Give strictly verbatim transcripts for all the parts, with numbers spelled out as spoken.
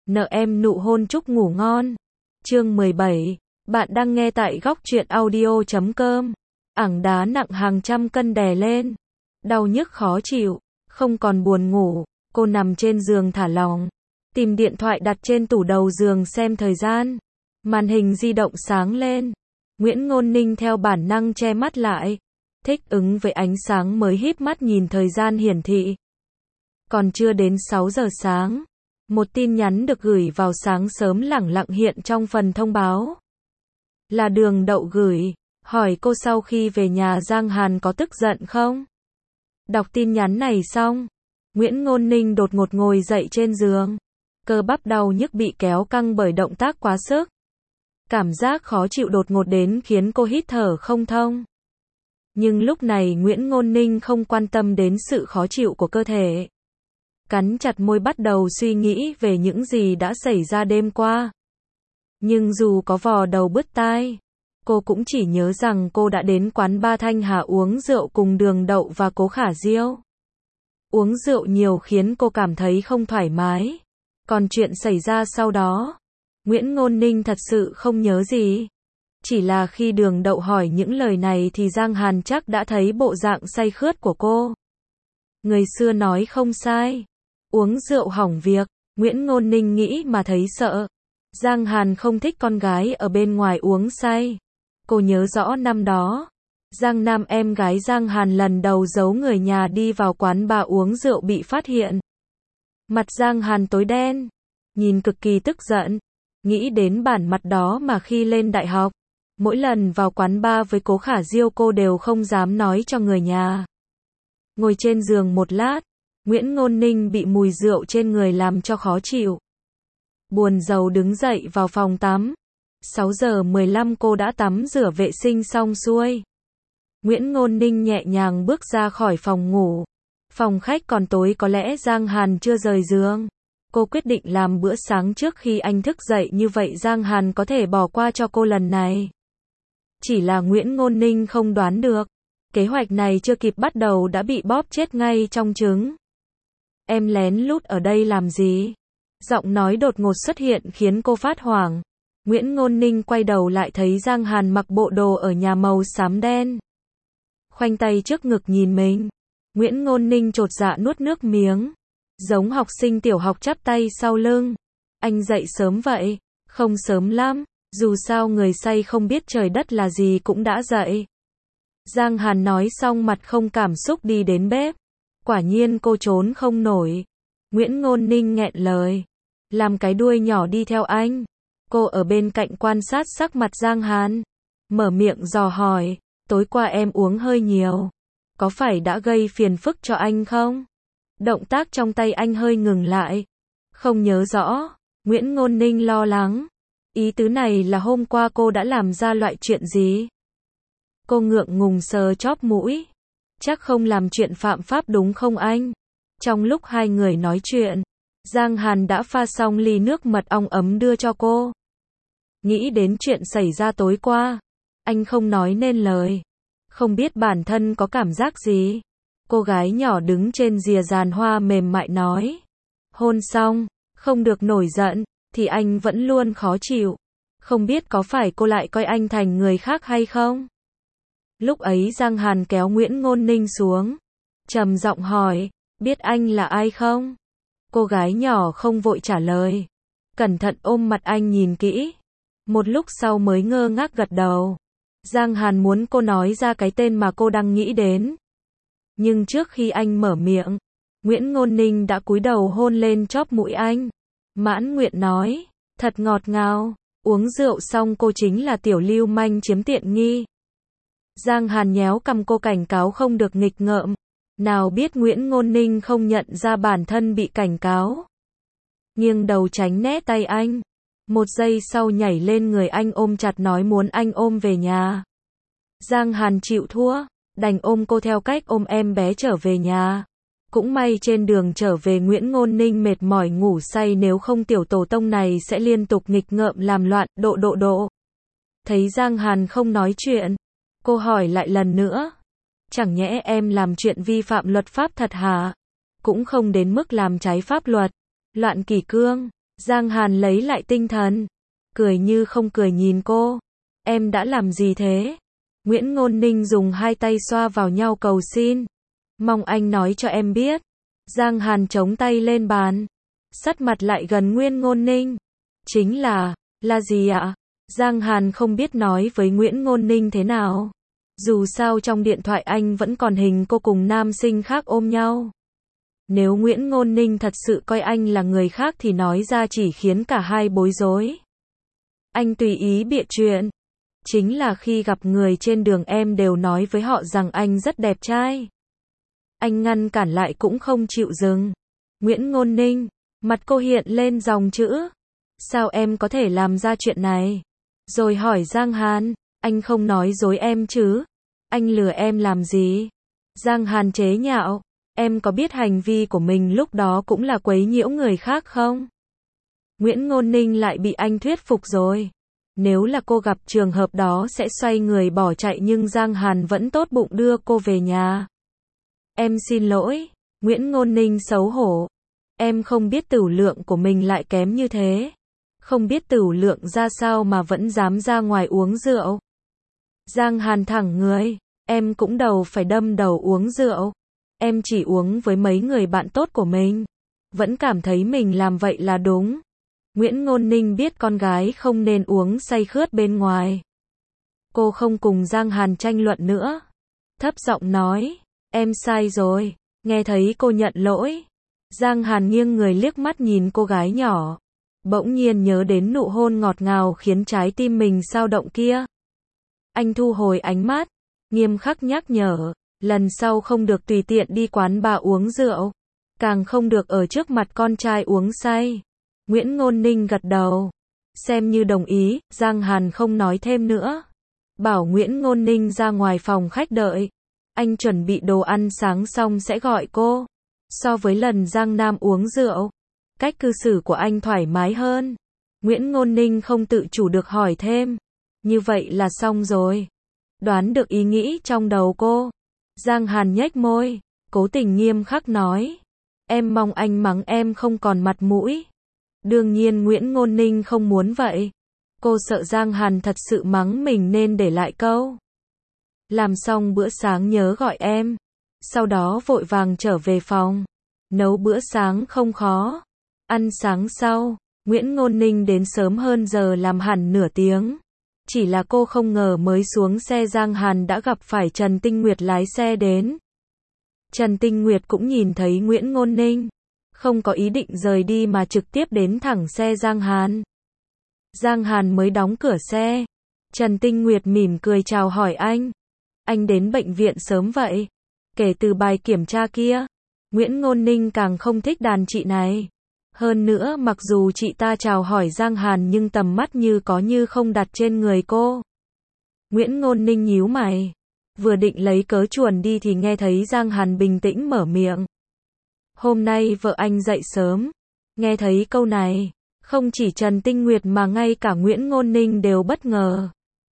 Nợ em nụ hôn chúc ngủ ngon. Chương mười bảy. Bạn đang nghe tại góc truyện audio chấm com. Ảng đá nặng hàng trăm cân đè lên. Đau nhức khó chịu. Không còn buồn ngủ. Cô nằm trên giường thả lỏng. Tìm điện thoại đặt trên tủ đầu giường xem thời gian. Màn hình di động sáng lên. Nguyễn Ngôn Ninh theo bản năng che mắt lại. Thích ứng với ánh sáng mới híp mắt nhìn thời gian hiển thị. Còn chưa đến sáu giờ sáng. Một tin nhắn được gửi vào sáng sớm lẳng lặng hiện trong phần thông báo. Là Đường Đậu gửi, hỏi cô sau khi về nhà Giang Hàn có tức giận không? Đọc tin nhắn này xong, Nguyễn Ngôn Ninh đột ngột ngồi dậy trên giường. Cơ bắp đau nhức bị kéo căng bởi động tác quá sức. Cảm giác khó chịu đột ngột đến khiến cô hít thở không thông. Nhưng lúc này Nguyễn Ngôn Ninh không quan tâm đến sự khó chịu của cơ thể. Cắn chặt môi bắt đầu suy nghĩ về những gì đã xảy ra đêm qua. Nhưng dù có vò đầu bứt tai, cô cũng chỉ nhớ rằng cô đã đến quán ba Thanh Hà uống rượu cùng Đường Đậu và Cố Khả Diêu. Uống rượu nhiều khiến cô cảm thấy không thoải mái. Còn chuyện xảy ra sau đó, Nguyễn Ngôn Ninh thật sự không nhớ gì. Chỉ là khi Đường Đậu hỏi những lời này thì Giang Hàn chắc đã thấy bộ dạng say khướt của cô. Người xưa nói không sai. Uống rượu hỏng việc, Nguyễn Ngôn Ninh nghĩ mà thấy sợ. Giang Hàn không thích con gái ở bên ngoài uống say. Cô nhớ rõ năm đó, Giang Nam em gái Giang Hàn lần đầu giấu người nhà đi vào quán bar uống rượu bị phát hiện. Mặt Giang Hàn tối đen, nhìn cực kỳ tức giận. Nghĩ đến bản mặt đó mà khi lên đại học, mỗi lần vào quán bar với Cố Khả Diêu cô đều không dám nói cho người nhà. Ngồi trên giường một lát, Nguyễn Ngôn Ninh bị mùi rượu trên người làm cho khó chịu. Buồn rầu đứng dậy vào phòng tắm. sáu giờ mười lăm cô đã tắm rửa vệ sinh xong xuôi. Nguyễn Ngôn Ninh nhẹ nhàng bước ra khỏi phòng ngủ. Phòng khách còn tối, có lẽ Giang Hàn chưa rời giường. Cô quyết định làm bữa sáng trước khi anh thức dậy, như vậy Giang Hàn có thể bỏ qua cho cô lần này. Chỉ là Nguyễn Ngôn Ninh không đoán được, kế hoạch này chưa kịp bắt đầu đã bị bóp chết ngay trong trứng. Em lén lút ở đây làm gì? Giọng nói đột ngột xuất hiện khiến cô phát hoảng. Nguyễn Ngôn Ninh quay đầu lại thấy Giang Hàn mặc bộ đồ ở nhà màu xám đen. Khoanh tay trước ngực nhìn mình. Nguyễn Ngôn Ninh chột dạ nuốt nước miếng. Giống học sinh tiểu học chắp tay sau lưng. Anh dậy sớm vậy? Không sớm lắm, dù sao người say không biết trời đất là gì cũng đã dậy. Giang Hàn nói xong mặt không cảm xúc đi đến bếp. Quả nhiên cô trốn không nổi. Nguyễn Ngôn Ninh nghẹn lời. Làm cái đuôi nhỏ đi theo anh. Cô ở bên cạnh quan sát sắc mặt Giang Hàn. Mở miệng dò hỏi. Tối qua em uống hơi nhiều. Có phải đã gây phiền phức cho anh không? Động tác trong tay anh hơi ngừng lại. Không nhớ rõ. Nguyễn Ngôn Ninh lo lắng. Ý tứ này là hôm qua cô đã làm ra loại chuyện gì? Cô ngượng ngùng sờ chóp mũi. Chắc không làm chuyện phạm pháp đúng không anh? Trong lúc hai người nói chuyện, Giang Hàn đã pha xong ly nước mật ong ấm đưa cho cô. Nghĩ đến chuyện xảy ra tối qua, anh không nói nên lời. Không biết bản thân có cảm giác gì. Cô gái nhỏ đứng trên rìa giàn hoa mềm mại nói. Hôn xong, không được nổi giận, thì anh vẫn luôn khó chịu. Không biết có phải cô lại coi anh thành người khác hay không? Lúc ấy Giang Hàn kéo Nguyễn Ngôn Ninh xuống. Trầm giọng hỏi, biết anh là ai không? Cô gái nhỏ không vội trả lời. Cẩn thận ôm mặt anh nhìn kỹ. Một lúc sau mới ngơ ngác gật đầu. Giang Hàn muốn cô nói ra cái tên mà cô đang nghĩ đến. Nhưng trước khi anh mở miệng, Nguyễn Ngôn Ninh đã cúi đầu hôn lên chóp mũi anh. Mãn nguyện nói, thật ngọt ngào. Uống rượu xong cô chính là tiểu lưu manh chiếm tiện nghi. Giang Hàn nhéo cằm cô cảnh cáo không được nghịch ngợm. Nào biết Nguyễn Ngôn Ninh không nhận ra bản thân bị cảnh cáo. Nghiêng đầu tránh né tay anh. Một giây sau nhảy lên người anh ôm chặt nói muốn anh ôm về nhà. Giang Hàn chịu thua, đành ôm cô theo cách ôm em bé trở về nhà. Cũng may trên đường trở về Nguyễn Ngôn Ninh mệt mỏi ngủ say, nếu không tiểu tổ tông này sẽ liên tục nghịch ngợm làm loạn, độ độ độ. Thấy Giang Hàn không nói chuyện, cô hỏi lại lần nữa. Chẳng nhẽ em làm chuyện vi phạm luật pháp thật hả? Cũng không đến mức làm trái pháp luật, loạn kỷ cương. Giang Hàn lấy lại tinh thần, cười như không cười nhìn cô. Em đã làm gì thế? Nguyễn Ngôn Ninh dùng hai tay xoa vào nhau cầu xin. Mong anh nói cho em biết. Giang Hàn chống tay lên bàn, sắt mặt lại gần Nguyễn Ngôn Ninh. Chính là, là gì ạ? Giang Hàn không biết nói với Nguyễn Ngôn Ninh thế nào. Dù sao trong điện thoại anh vẫn còn hình cô cùng nam sinh khác ôm nhau. Nếu Nguyễn Ngôn Ninh thật sự coi anh là người khác thì nói ra chỉ khiến cả hai bối rối. Anh tùy ý bịa chuyện. Chính là khi gặp người trên đường em đều nói với họ rằng anh rất đẹp trai. Anh ngăn cản lại cũng không chịu dừng. Nguyễn Ngôn Ninh, mặt cô hiện lên dòng chữ. Sao em có thể làm ra chuyện này? Rồi hỏi Giang Hàn, anh không nói dối em chứ? Anh lừa em làm gì? Giang Hàn chế nhạo, em có biết hành vi của mình lúc đó cũng là quấy nhiễu người khác không? Nguyễn Ngôn Ninh lại bị anh thuyết phục rồi. Nếu là cô gặp trường hợp đó sẽ xoay người bỏ chạy, nhưng Giang Hàn vẫn tốt bụng đưa cô về nhà. Em xin lỗi, Nguyễn Ngôn Ninh xấu hổ. Em không biết tửu lượng của mình lại kém như thế. Không biết tửu lượng ra sao mà vẫn dám ra ngoài uống rượu. Giang Hàn thẳng người, em cũng đầu phải đâm đầu uống rượu. Em chỉ uống với mấy người bạn tốt của mình. Vẫn cảm thấy mình làm vậy là đúng. Nguyễn Ngôn Ninh biết con gái không nên uống say khướt bên ngoài. Cô không cùng Giang Hàn tranh luận nữa. Thấp giọng nói, em sai rồi. Nghe thấy cô nhận lỗi. Giang Hàn nghiêng người liếc mắt nhìn cô gái nhỏ. Bỗng nhiên nhớ đến nụ hôn ngọt ngào khiến trái tim mình xao động kia. Anh thu hồi ánh mắt, nghiêm khắc nhắc nhở, lần sau không được tùy tiện đi quán bar uống rượu, càng không được ở trước mặt con trai uống say. Nguyễn Ngôn Ninh gật đầu, xem như đồng ý. Giang Hàn không nói thêm nữa, bảo Nguyễn Ngôn Ninh ra ngoài phòng khách đợi. Anh chuẩn bị đồ ăn sáng xong sẽ gọi cô. So với lần Giang Nam uống rượu, cách cư xử của anh thoải mái hơn. Nguyễn Ngôn Ninh không tự chủ được hỏi thêm. Như vậy là xong rồi. Đoán được ý nghĩ trong đầu cô. Giang Hàn nhếch môi, cố tình nghiêm khắc nói. Em mong anh mắng em không còn mặt mũi. Đương nhiên Nguyễn Ngôn Ninh không muốn vậy. Cô sợ Giang Hàn thật sự mắng mình nên để lại câu. Làm xong bữa sáng nhớ gọi em. Sau đó vội vàng trở về phòng. Nấu bữa sáng không khó. Ăn sáng sau, Nguyễn Ngôn Ninh đến sớm hơn giờ làm hẳn nửa tiếng. Chỉ là cô không ngờ mới xuống xe Giang Hàn đã gặp phải Trần Tinh Nguyệt lái xe đến. Trần Tinh Nguyệt cũng nhìn thấy Nguyễn Ngôn Ninh, không có ý định rời đi mà trực tiếp đến thẳng xe Giang Hàn. Giang Hàn mới đóng cửa xe. Trần Tinh Nguyệt mỉm cười chào hỏi anh. Anh đến bệnh viện sớm vậy? Kể từ bài kiểm tra kia, Nguyễn Ngôn Ninh càng không thích đàn chị này. Hơn nữa mặc dù chị ta chào hỏi Giang Hàn nhưng tầm mắt như có như không đặt trên người cô. Nguyễn Ngôn Ninh nhíu mày, vừa định lấy cớ chuồn đi thì nghe thấy Giang Hàn bình tĩnh mở miệng. Hôm nay vợ anh dậy sớm. Nghe thấy câu này, không chỉ Trần Tinh Nguyệt mà ngay cả Nguyễn Ngôn Ninh đều bất ngờ.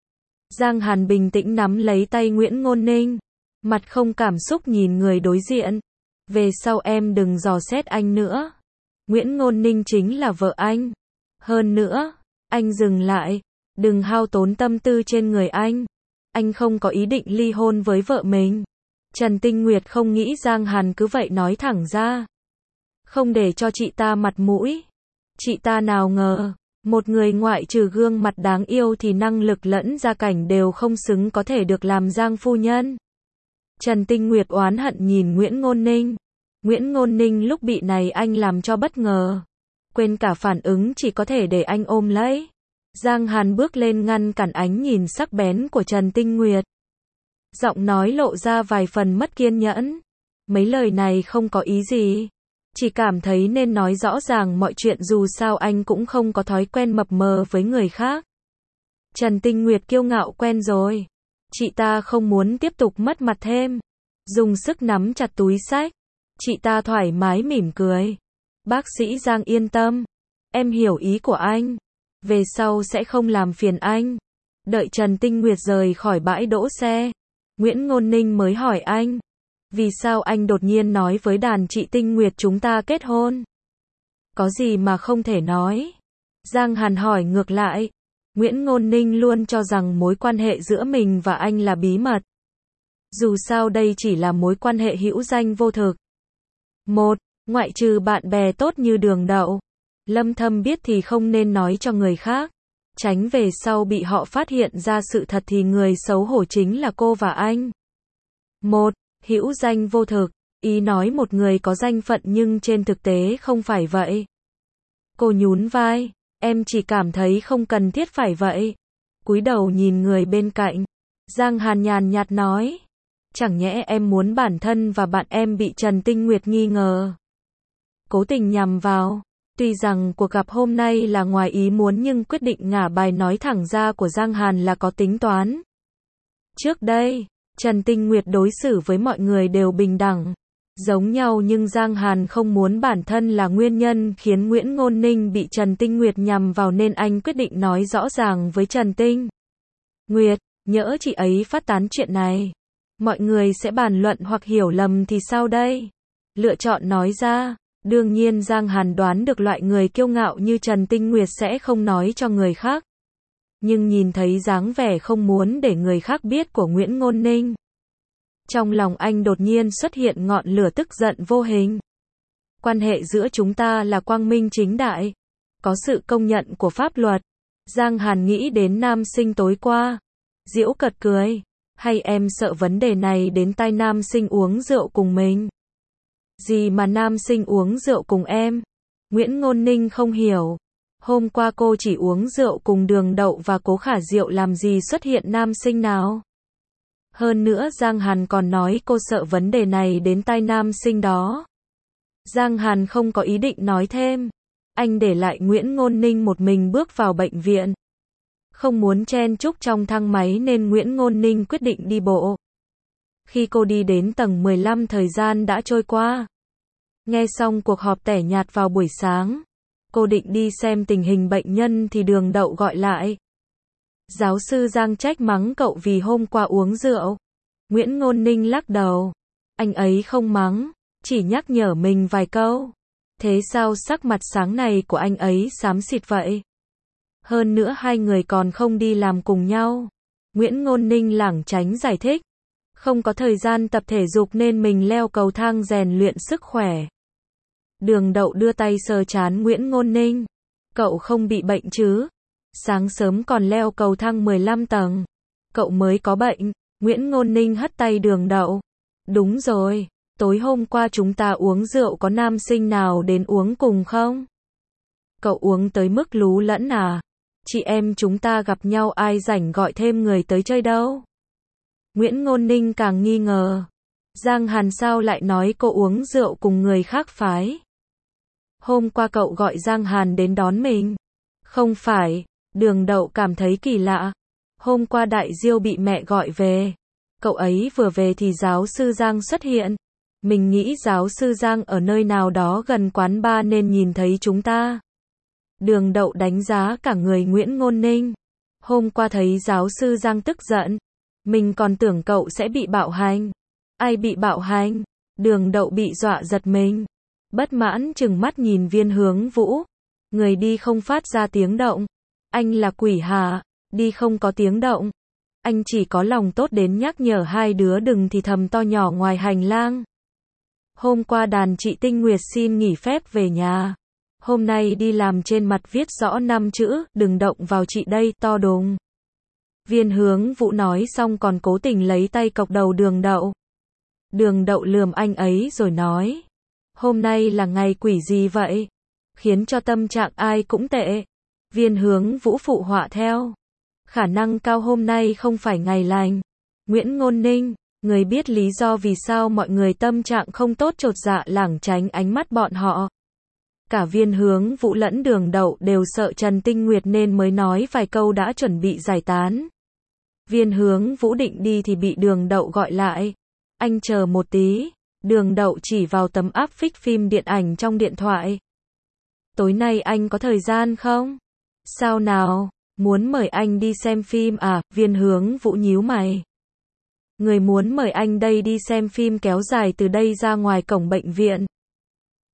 Giang Hàn bình tĩnh nắm lấy tay Nguyễn Ngôn Ninh, mặt không cảm xúc nhìn người đối diện. Về sau em đừng dò xét anh nữa. Nguyễn Ngôn Ninh chính là vợ anh. Hơn nữa, anh dừng lại, đừng hao tốn tâm tư trên người anh. Anh không có ý định ly hôn với vợ mình. Trần Tinh Nguyệt không nghĩ Giang Hàn cứ vậy nói thẳng ra. Không để cho chị ta mặt mũi. Chị ta nào ngờ, một người ngoại trừ gương mặt đáng yêu thì năng lực lẫn gia cảnh đều không xứng có thể được làm Giang phu nhân. Trần Tinh Nguyệt oán hận nhìn Nguyễn Ngôn Ninh. Nguyễn Ngôn Ninh lúc bị này anh làm cho bất ngờ. Quên cả phản ứng chỉ có thể để anh ôm lấy. Giang Hàn bước lên ngăn cản ánh nhìn sắc bén của Trần Tinh Nguyệt. Giọng nói lộ ra vài phần mất kiên nhẫn. Mấy lời này không có ý gì. Chỉ cảm thấy nên nói rõ ràng mọi chuyện, dù sao anh cũng không có thói quen mập mờ với người khác. Trần Tinh Nguyệt kiêu ngạo quen rồi. Chị ta không muốn tiếp tục mất mặt thêm. Dùng sức nắm chặt túi xách. Chị ta thoải mái mỉm cười. Bác sĩ Giang yên tâm. Em hiểu ý của anh. Về sau sẽ không làm phiền anh. Đợi Trần Tinh Nguyệt rời khỏi bãi đỗ xe, Nguyễn Ngôn Ninh mới hỏi anh. Vì sao anh đột nhiên nói với đàn chị Tinh Nguyệt chúng ta kết hôn? Có gì mà không thể nói? Giang Hàn hỏi ngược lại. Nguyễn Ngôn Ninh luôn cho rằng mối quan hệ giữa mình và anh là bí mật. Dù sao đây chỉ là mối quan hệ hữu danh vô thực. Một, ngoại trừ bạn bè tốt như Đường Đậu, Lâm Thâm biết thì không nên nói cho người khác. Tránh về sau bị họ phát hiện ra sự thật thì người xấu hổ chính là cô và anh. Một, hữu danh vô thực, ý nói một người có danh phận nhưng trên thực tế không phải vậy. Cô nhún vai, em chỉ cảm thấy không cần thiết phải vậy. Cúi đầu nhìn người bên cạnh, Giang Hàn nhàn nhạt nói, chẳng nhẽ em muốn bản thân và bạn em bị Trần Tinh Nguyệt nghi ngờ, cố tình nhằm vào. Tuy rằng cuộc gặp hôm nay là ngoài ý muốn nhưng quyết định ngả bài nói thẳng ra của Giang Hàn là có tính toán. Trước đây, Trần Tinh Nguyệt đối xử với mọi người đều bình đẳng, giống nhau nhưng Giang Hàn không muốn bản thân là nguyên nhân khiến Nguyễn Ngôn Ninh bị Trần Tinh Nguyệt nhằm vào nên anh quyết định nói rõ ràng với Trần Tinh Nguyệt, nhỡ chị ấy phát tán chuyện này, mọi người sẽ bàn luận hoặc hiểu lầm thì sao đây? Lựa chọn nói ra. Đương nhiên Giang Hàn đoán được loại người kiêu ngạo như Trần Tinh Nguyệt sẽ không nói cho người khác. Nhưng nhìn thấy dáng vẻ không muốn để người khác biết của Nguyễn Ngôn Ninh, trong lòng anh đột nhiên xuất hiện ngọn lửa tức giận vô hình. Quan hệ giữa chúng ta là quang minh chính đại, có sự công nhận của pháp luật. Giang Hàn nghĩ đến nam sinh tối qua, giễu cợt cười, hay em sợ vấn đề này đến tai nam sinh uống rượu cùng mình? Gì mà nam sinh uống rượu cùng em? Nguyễn Ngôn Ninh không hiểu. Hôm qua cô chỉ uống rượu cùng Đường Đậu và Cố Khả Diệu làm gì xuất hiện nam sinh nào? Hơn nữa Giang Hàn còn nói cô sợ vấn đề này đến tai nam sinh đó. Giang Hàn không có ý định nói thêm. Anh để lại Nguyễn Ngôn Ninh một mình bước vào bệnh viện. Không muốn chen chúc trong thang máy nên Nguyễn Ngôn Ninh quyết định đi bộ. Khi cô đi đến tầng mười lăm thời gian đã trôi qua. Nghe xong cuộc họp tẻ nhạt vào buổi sáng, cô định đi xem tình hình bệnh nhân thì Đường Đậu gọi lại. Giáo sư Giang trách mắng cậu vì hôm qua uống rượu. Nguyễn Ngôn Ninh lắc đầu. Anh ấy không mắng, chỉ nhắc nhở mình vài câu. Thế sao sắc mặt sáng này của anh ấy xám xịt vậy? Hơn nữa hai người còn không đi làm cùng nhau. Nguyễn Ngôn Ninh lảng tránh giải thích. Không có thời gian tập thể dục nên mình leo cầu thang rèn luyện sức khỏe. Đường Đậu đưa tay sờ trán Nguyễn Ngôn Ninh. Cậu không bị bệnh chứ? Sáng sớm còn leo cầu thang mười lăm tầng. Cậu mới có bệnh. Nguyễn Ngôn Ninh hất tay Đường Đậu. Đúng rồi, tối hôm qua chúng ta uống rượu có nam sinh nào đến uống cùng không? Cậu uống tới mức lú lẫn à? Chị em chúng ta gặp nhau ai rảnh gọi thêm người tới chơi đâu? Nguyễn Ngôn Ninh càng nghi ngờ. Giang Hàn sao lại nói cô uống rượu cùng người khác phái? Hôm qua cậu gọi Giang Hàn đến đón mình. Không phải, Đường Đậu cảm thấy kỳ lạ. Hôm qua Đại Diêu bị mẹ gọi về. Cậu ấy vừa về thì giáo sư Giang xuất hiện. Mình nghĩ giáo sư Giang ở nơi nào đó gần quán bar nên nhìn thấy chúng ta. Đường Đậu đánh giá cả người Nguyễn Ngôn Ninh. Hôm qua thấy giáo sư Giang tức giận. Mình còn tưởng cậu sẽ bị bạo hành. Ai bị bạo hành? Đường Đậu bị dọa giật mình. Bất mãn trừng mắt nhìn Viên Hướng Vũ. Người đi không phát ra tiếng động. Anh là quỷ hả? Đi không có tiếng động. Anh chỉ có lòng tốt đến nhắc nhở hai đứa đừng thì thầm to nhỏ ngoài hành lang. Hôm qua đàn chị Tinh Nguyệt xin nghỉ phép về nhà. Hôm nay đi làm trên mặt viết rõ năm chữ, đừng động vào chị đây, to đùng. Viên Hướng Vũ nói xong còn cố tình lấy tay cọc đầu Đường Đậu. Đường Đậu lườm anh ấy rồi nói. Hôm nay là ngày quỷ gì vậy? Khiến cho tâm trạng ai cũng tệ. Viên Hướng Vũ phụ họa theo. Khả năng cao hôm nay không phải ngày lành. Nguyễn Ngôn Ninh, người biết lý do vì sao mọi người tâm trạng không tốt chột dạ lảng tránh ánh mắt bọn họ. Cả Viên Hướng Vũ lẫn Đường Đậu đều sợ Trần Tinh Nguyệt nên mới nói vài câu đã chuẩn bị giải tán. Viên Hướng Vũ định đi thì bị Đường Đậu gọi lại. Anh chờ một tí. Đường Đậu chỉ vào tấm áp phích phim điện ảnh trong điện thoại. Tối nay anh có thời gian không? Sao nào? Muốn mời anh đi xem phim à? Viên Hướng Vũ nhíu mày. Người muốn mời anh đây đi xem phim kéo dài từ đây ra ngoài cổng bệnh viện.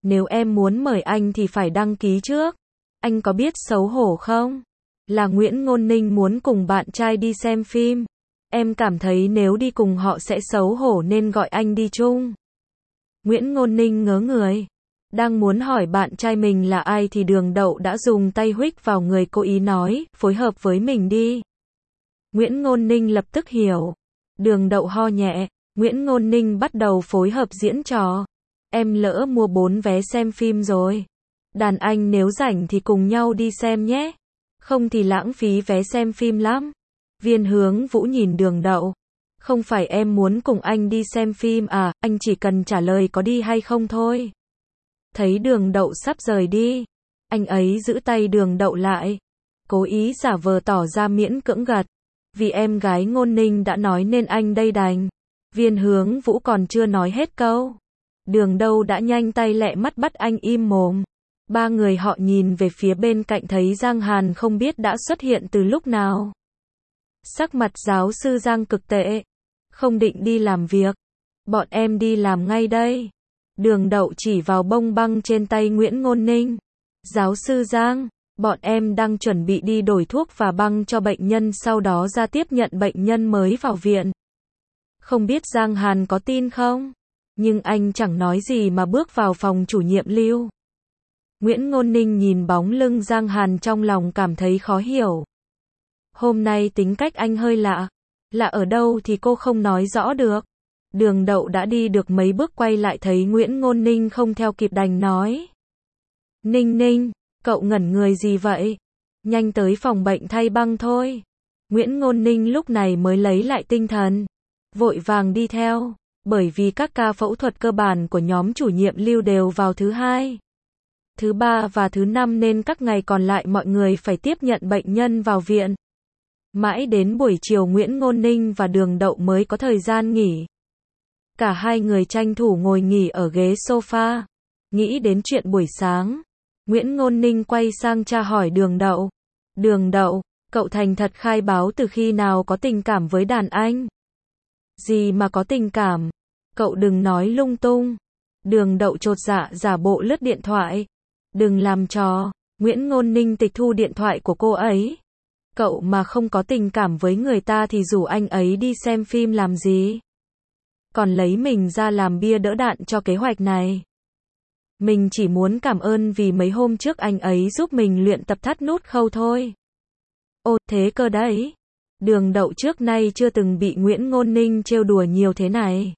Nếu em muốn mời anh thì phải đăng ký trước. Anh có biết xấu hổ không? Là Nguyễn Ngôn Ninh muốn cùng bạn trai đi xem phim. Em cảm thấy nếu đi cùng họ sẽ xấu hổ nên gọi anh đi chung. Nguyễn Ngôn Ninh ngớ người. Đang muốn hỏi bạn trai mình là ai thì Đường Đậu đã dùng tay huých vào người cô ý nói, phối hợp với mình đi. Nguyễn Ngôn Ninh lập tức hiểu. Đường Đậu ho nhẹ. Nguyễn Ngôn Ninh bắt đầu phối hợp diễn trò. Em lỡ mua bốn vé xem phim rồi. Đàn anh nếu rảnh thì cùng nhau đi xem nhé. Không thì lãng phí vé xem phim lắm. Viên Hướng Vũ nhìn Đường Đậu. Không phải em muốn cùng anh đi xem phim à, anh chỉ cần trả lời có đi hay không thôi. Thấy Đường Đậu sắp rời đi, anh ấy giữ tay Đường Đậu lại. Cố ý giả vờ tỏ ra miễn cưỡng gật. Vì em gái Ngôn Ninh đã nói nên anh đây đành. Viên Hướng Vũ còn chưa nói hết câu. Đường Đậu đã nhanh tay lẹ mắt bắt anh im mồm. Ba người họ nhìn về phía bên cạnh thấy Giang Hàn không biết đã xuất hiện từ lúc nào. Sắc mặt giáo sư Giang cực tệ. Không định đi làm việc. Bọn em đi làm ngay đây. Đường Đậu chỉ vào bông băng trên tay Nguyễn Ngôn Ninh. Giáo sư Giang, bọn em đang chuẩn bị đi đổi thuốc và băng cho bệnh nhân sau đó ra tiếp nhận bệnh nhân mới vào viện. Không biết Giang Hàn có tin không? Nhưng anh chẳng nói gì mà bước vào phòng chủ nhiệm Lưu. Nguyễn Ngôn Ninh nhìn bóng lưng Giang Hàn trong lòng cảm thấy khó hiểu. Hôm nay tính cách anh hơi lạ. Lạ ở đâu thì cô không nói rõ được. Đường Đậu đã đi được mấy bước quay lại thấy Nguyễn Ngôn Ninh không theo kịp đành nói. Ninh Ninh, cậu ngẩn người gì vậy? Nhanh tới phòng bệnh thay băng thôi. Nguyễn Ngôn Ninh lúc này mới lấy lại tinh thần. Vội vàng đi theo. Bởi vì các ca phẫu thuật cơ bản của nhóm chủ nhiệm Lưu đều vào thứ hai, thứ ba và thứ năm nên các ngày còn lại mọi người phải tiếp nhận bệnh nhân vào viện. Mãi đến buổi chiều Nguyễn Ngôn Ninh và Đường Đậu mới có thời gian nghỉ. Cả hai người tranh thủ ngồi nghỉ ở ghế sofa. Nghĩ đến chuyện buổi sáng, Nguyễn Ngôn Ninh quay sang tra hỏi Đường Đậu. Đường Đậu, cậu thành thật khai báo từ khi nào có tình cảm với đàn anh? Gì mà có tình cảm? Cậu đừng nói lung tung. Đường Đậu chột dạ giả bộ lướt điện thoại. Đừng làm trò. Nguyễn Ngôn Ninh tịch thu điện thoại của cô ấy. Cậu mà không có tình cảm với người ta thì rủ anh ấy đi xem phim làm gì? Còn lấy mình ra làm bia đỡ đạn cho kế hoạch này. Mình chỉ muốn cảm ơn vì mấy hôm trước anh ấy giúp mình luyện tập thắt nút khâu thôi. Ồ, thế cơ đấy. Đường Đậu trước nay chưa từng bị Nguyễn Ngôn Ninh trêu đùa nhiều thế này.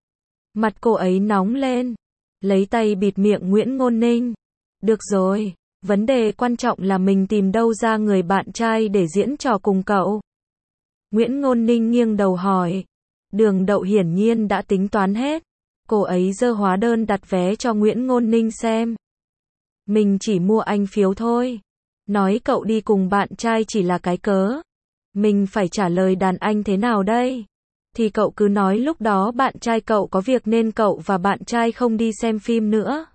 Mặt cô ấy nóng lên. Lấy tay bịt miệng Nguyễn Ngôn Ninh. Được rồi, vấn đề quan trọng là mình tìm đâu ra người bạn trai để diễn trò cùng cậu. Nguyễn Ngôn Ninh nghiêng đầu hỏi. Đường Đậu hiển nhiên đã tính toán hết. Cô ấy giơ hóa đơn đặt vé cho Nguyễn Ngôn Ninh xem. Mình chỉ mua anh phiếu thôi. Nói cậu đi cùng bạn trai chỉ là cái cớ. Mình phải trả lời đàn anh thế nào đây? Thì cậu cứ nói lúc đó bạn trai cậu có việc nên cậu và bạn trai không đi xem phim nữa.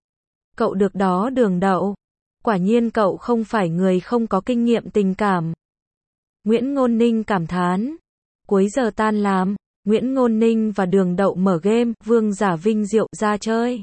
Cậu được đó Đường Đậu. Quả nhiên cậu không phải người không có kinh nghiệm tình cảm. Nguyễn Ngôn Ninh cảm thán. Cuối giờ tan làm, Nguyễn Ngôn Ninh và Đường Đậu mở game Vương Giả Vinh Diệu ra chơi.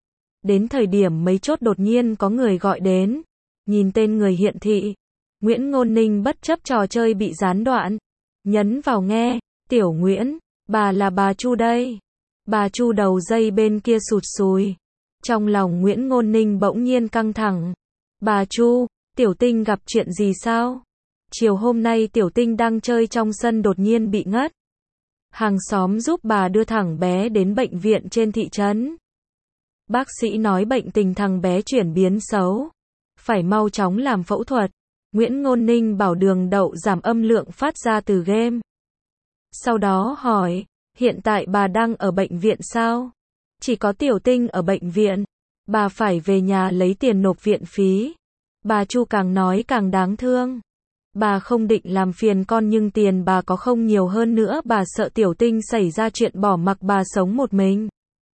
Đến thời điểm mấy chốt đột nhiên có người gọi đến. Nhìn tên người hiện thị, Nguyễn Ngôn Ninh bất chấp trò chơi bị gián đoạn. Nhấn vào nghe. Tiểu Nguyễn, bà là bà Chu đây. Bà Chu đầu dây bên kia sụt sùi. Trong lòng Nguyễn Ngôn Ninh bỗng nhiên căng thẳng. Bà Chu, Tiểu Tinh gặp chuyện gì sao? Chiều hôm nay Tiểu Tinh đang chơi trong sân đột nhiên bị ngất. Hàng xóm giúp bà đưa thằng bé đến bệnh viện trên thị trấn. Bác sĩ nói bệnh tình thằng bé chuyển biến xấu. Phải mau chóng làm phẫu thuật. Nguyễn Ngôn Ninh bảo Đường Đậu giảm âm lượng phát ra từ game. Sau đó hỏi, hiện tại bà đang ở bệnh viện sao? Chỉ có Tiểu Tinh ở bệnh viện. Bà phải về nhà lấy tiền nộp viện phí. Bà Chu càng nói càng đáng thương. Bà không định làm phiền con nhưng tiền bà có không nhiều hơn nữa, bà sợ Tiểu Tinh xảy ra chuyện bỏ mặc bà sống một mình.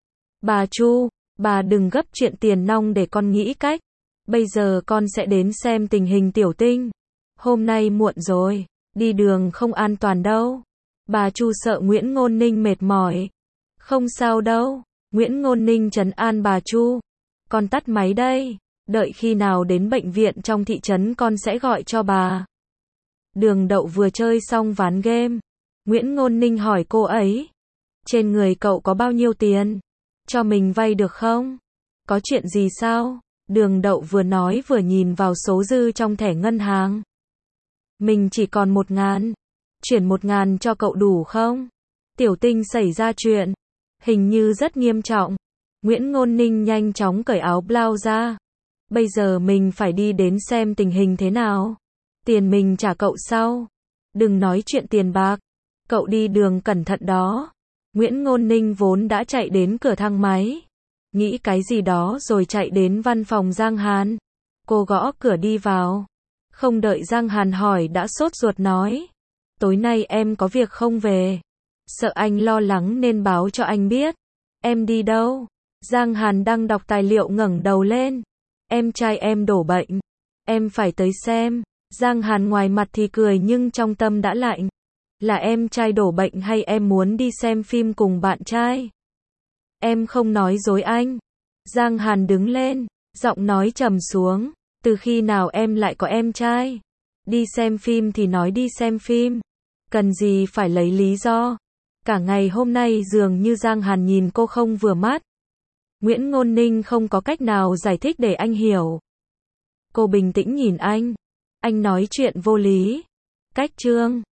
Bà Chu, bà đừng gấp chuyện tiền nong để con nghĩ cách. Bây giờ con sẽ đến xem tình hình Tiểu Tinh. Hôm nay muộn rồi, đi đường không an toàn đâu. Bà Chu sợ Nguyễn Ngôn Ninh mệt mỏi. Không sao đâu. Nguyễn Ngôn Ninh trấn an bà Chu. Con tắt máy đây, đợi khi nào đến bệnh viện trong thị trấn con sẽ gọi cho bà. Đường Đậu vừa chơi xong ván game, Nguyễn Ngôn Ninh hỏi cô ấy, trên người cậu có bao nhiêu tiền? Cho mình vay được không? Có chuyện gì sao? Đường Đậu vừa nói vừa nhìn vào số dư trong thẻ ngân hàng. Mình chỉ còn một ngàn. Chuyển một ngàn cho cậu đủ không? Tiểu Tinh xảy ra chuyện. Hình như rất nghiêm trọng. Nguyễn Ngôn Ninh nhanh chóng cởi áo blau ra. Bây giờ mình phải đi đến xem tình hình thế nào. Tiền mình trả cậu sau. Đừng nói chuyện tiền bạc. Cậu đi đường cẩn thận đó. Nguyễn Ngôn Ninh vốn đã chạy đến cửa thang máy. Nghĩ cái gì đó rồi chạy đến văn phòng Giang Hàn. Cô gõ cửa đi vào. Không đợi Giang Hàn hỏi đã sốt ruột nói. Tối nay em có việc không về. Sợ anh lo lắng nên báo cho anh biết. Em đi đâu? Giang Hàn đang đọc tài liệu ngẩng đầu lên. Em trai em đổ bệnh. Em phải tới xem. Giang Hàn ngoài mặt thì cười nhưng trong tâm đã lạnh. Là em trai đổ bệnh hay em muốn đi xem phim cùng bạn trai? Em không nói dối anh. Giang Hàn đứng lên, giọng nói trầm xuống. Từ khi nào em lại có em trai? Đi xem phim thì nói đi xem phim. Cần gì phải lấy lý do? Cả ngày hôm nay dường như Giang Hàn nhìn cô không vừa mắt. Nguyễn Ngôn Ninh không có cách nào giải thích để anh hiểu. Cô bình tĩnh nhìn anh. Anh nói chuyện vô lý. Cách Trương.